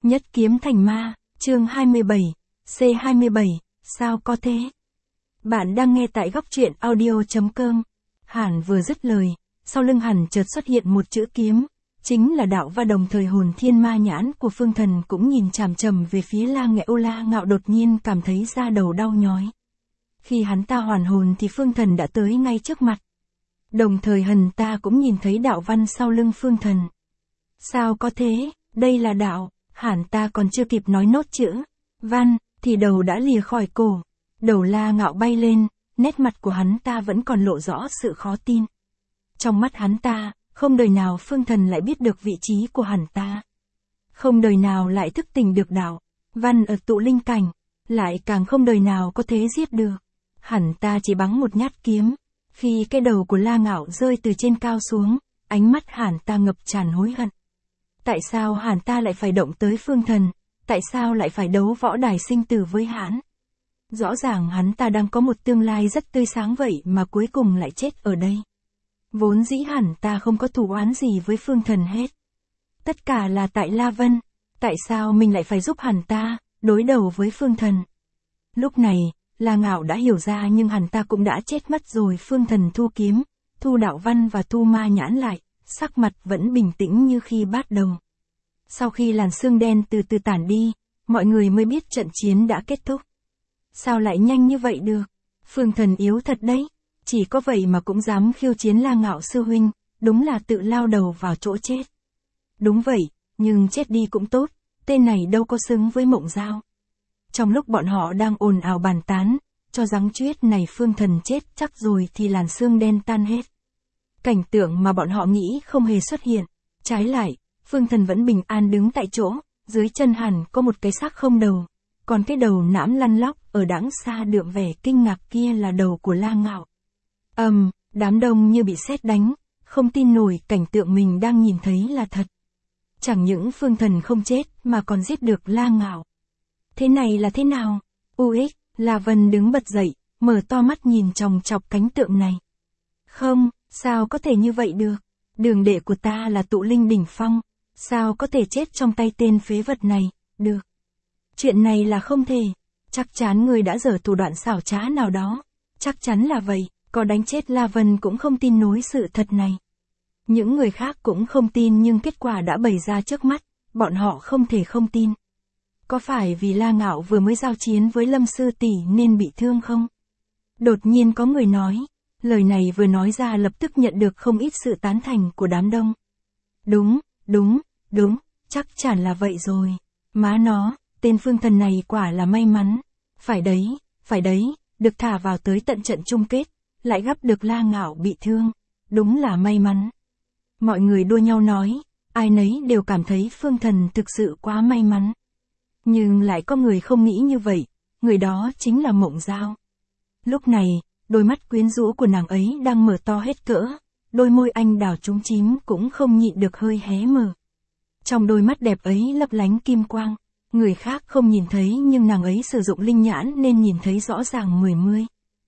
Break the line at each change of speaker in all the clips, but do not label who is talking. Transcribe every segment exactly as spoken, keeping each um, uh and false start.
Nhất kiếm thành ma, chương hai mươi bảy, C hai mươi bảy, sao có thế? Bạn đang nghe tại góc truyện audio.com. Hàn vừa dứt lời, sau lưng Hàn chợt xuất hiện một chữ kiếm, chính là đạo và đồng thời hồn thiên ma nhãn của Phương Thần cũng nhìn chằm chằm về phía La Ngạo. La Ngạo đột nhiên cảm thấy da đầu đau nhói. Khi hắn ta hoàn hồn thì Phương Thần đã tới ngay trước mặt. Đồng thời hắn ta cũng nhìn thấy đạo văn sau lưng Phương Thần. Sao có thế, đây là đạo, hắn ta còn chưa kịp nói nốt chữ văn, thì đầu đã lìa khỏi cổ. Đầu La Ngạo bay lên, nét mặt của hắn ta vẫn còn lộ rõ sự khó tin. Trong mắt hắn ta, không đời nào Phương Thần lại biết được vị trí của hắn ta. Không đời nào lại thức tỉnh được đạo văn ở tụ linh cảnh, lại càng không đời nào có thể giết được. Hắn ta chỉ bắn một nhát kiếm. Khi cái đầu của La Ngạo rơi từ trên cao xuống, ánh mắt hắn ta ngập tràn hối hận. Tại sao hắn ta lại phải động tới Phương Thần? Tại sao lại phải đấu võ đài sinh tử với hắn? Rõ ràng hắn ta đang có một tương lai rất tươi sáng vậy mà cuối cùng lại chết ở đây. Vốn dĩ hắn ta không có thù oán gì với Phương Thần hết. Tất cả là tại La Vân. Tại sao mình lại phải giúp hắn ta đối đầu với Phương Thần? Lúc này, La Ngạo đã hiểu ra, nhưng hắn ta cũng đã chết mất rồi. Phương Thần thu kiếm, thu đạo văn và thu ma nhãn lại, sắc mặt vẫn bình tĩnh như khi bắt đầu. Sau khi làn sương đen từ từ tản đi, mọi người mới biết trận chiến đã kết thúc. Sao lại nhanh như vậy được? Phương Thần yếu thật đấy, chỉ có vậy mà cũng dám khiêu chiến La Ngạo sư huynh, đúng là tự lao đầu vào chỗ chết. Đúng vậy, nhưng chết đi cũng tốt, tên này đâu có xứng với Mộng Dao. Trong lúc bọn họ đang ồn ào bàn tán, cho rằng chuyết này Phương Thần chết chắc rồi thì làn sương đen tan hết. Cảnh tượng mà bọn họ nghĩ không hề xuất hiện. Trái lại, Phương Thần vẫn bình an đứng tại chỗ, dưới chân hắn có một cái xác không đầu. Còn cái đầu nãm lăn lóc ở đằng xa đượm vẻ kinh ngạc kia là đầu của La Ngạo. Ầm, um, đám đông như bị sét đánh, không tin nổi cảnh tượng mình đang nhìn thấy là thật. Chẳng những Phương Thần không chết mà còn giết được La Ngạo. Thế này là thế nào? u ích, La Vân đứng bật dậy, mở to mắt nhìn chòng chọc cảnh tượng này. Không, sao có thể như vậy được? Đường đệ của ta là tụ linh đỉnh phong, sao có thể chết trong tay tên phế vật này, được. Chuyện này là không thể, chắc chắn người đã giở thủ đoạn xảo trá nào đó. Chắc chắn là vậy, có đánh chết La Vân cũng không tin nối sự thật này. Những người khác cũng không tin, nhưng kết quả đã bày ra trước mắt, bọn họ không thể không tin. Có phải vì La Ngạo vừa mới giao chiến với Lâm sư tỷ nên bị thương không? Đột nhiên có người nói, lời này vừa nói ra lập tức nhận được không ít sự tán thành của đám đông. Đúng, đúng, đúng, chắc chắn là vậy rồi. Má nó, tên Phương Thần này quả là may mắn. Phải đấy, phải đấy, được thả vào tới tận trận chung kết, lại gắp được La Ngạo bị thương. Đúng là may mắn. Mọi người đua nhau nói, ai nấy đều cảm thấy Phương Thần thực sự quá may mắn. Nhưng lại có người không nghĩ như vậy, người đó chính là Mộng Dao. Lúc này, đôi mắt quyến rũ của nàng ấy đang mở to hết cỡ, đôi môi anh đào trúng chím cũng không nhịn được hơi hé mở. Trong đôi mắt đẹp ấy lấp lánh kim quang, người khác không nhìn thấy nhưng nàng ấy sử dụng linh nhãn nên nhìn thấy rõ ràng mười mươi.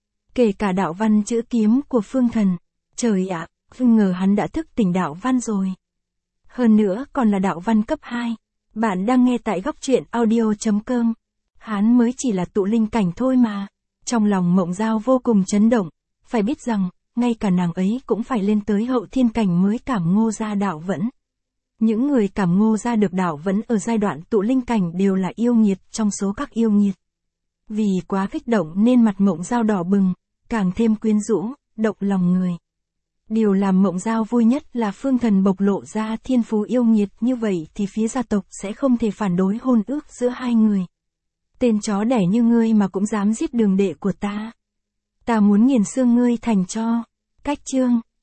Kể cả đạo văn chữ kiếm của Phương Thần, trời ạ, không ngờ hắn đã thức tỉnh đạo văn rồi. Hơn nữa còn là đạo văn cấp hai. Bạn đang nghe tại góc truyện audio.com. Hắn mới chỉ là tụ linh cảnh thôi mà. Trong lòng Mộng Dao vô cùng chấn động. Phải biết rằng, ngay cả nàng ấy cũng phải lên tới hậu thiên cảnh mới cảm ngộ ra đạo vẫn. Những người cảm ngộ ra được đạo vẫn ở giai đoạn tụ linh cảnh đều là yêu nghiệt trong số các yêu nghiệt. Vì quá kích động nên mặt Mộng Dao đỏ bừng, càng thêm quyến rũ, động lòng người. Điều làm Mộng Dao vui nhất là Phương Thần bộc lộ ra thiên phú yêu nghiệt như vậy thì phía gia tộc sẽ không thể phản đối hôn ước giữa hai người. Tên chó đẻ như ngươi mà cũng dám giết đường đệ của ta. Ta muốn nghiền xương ngươi thành tro. Cách chương.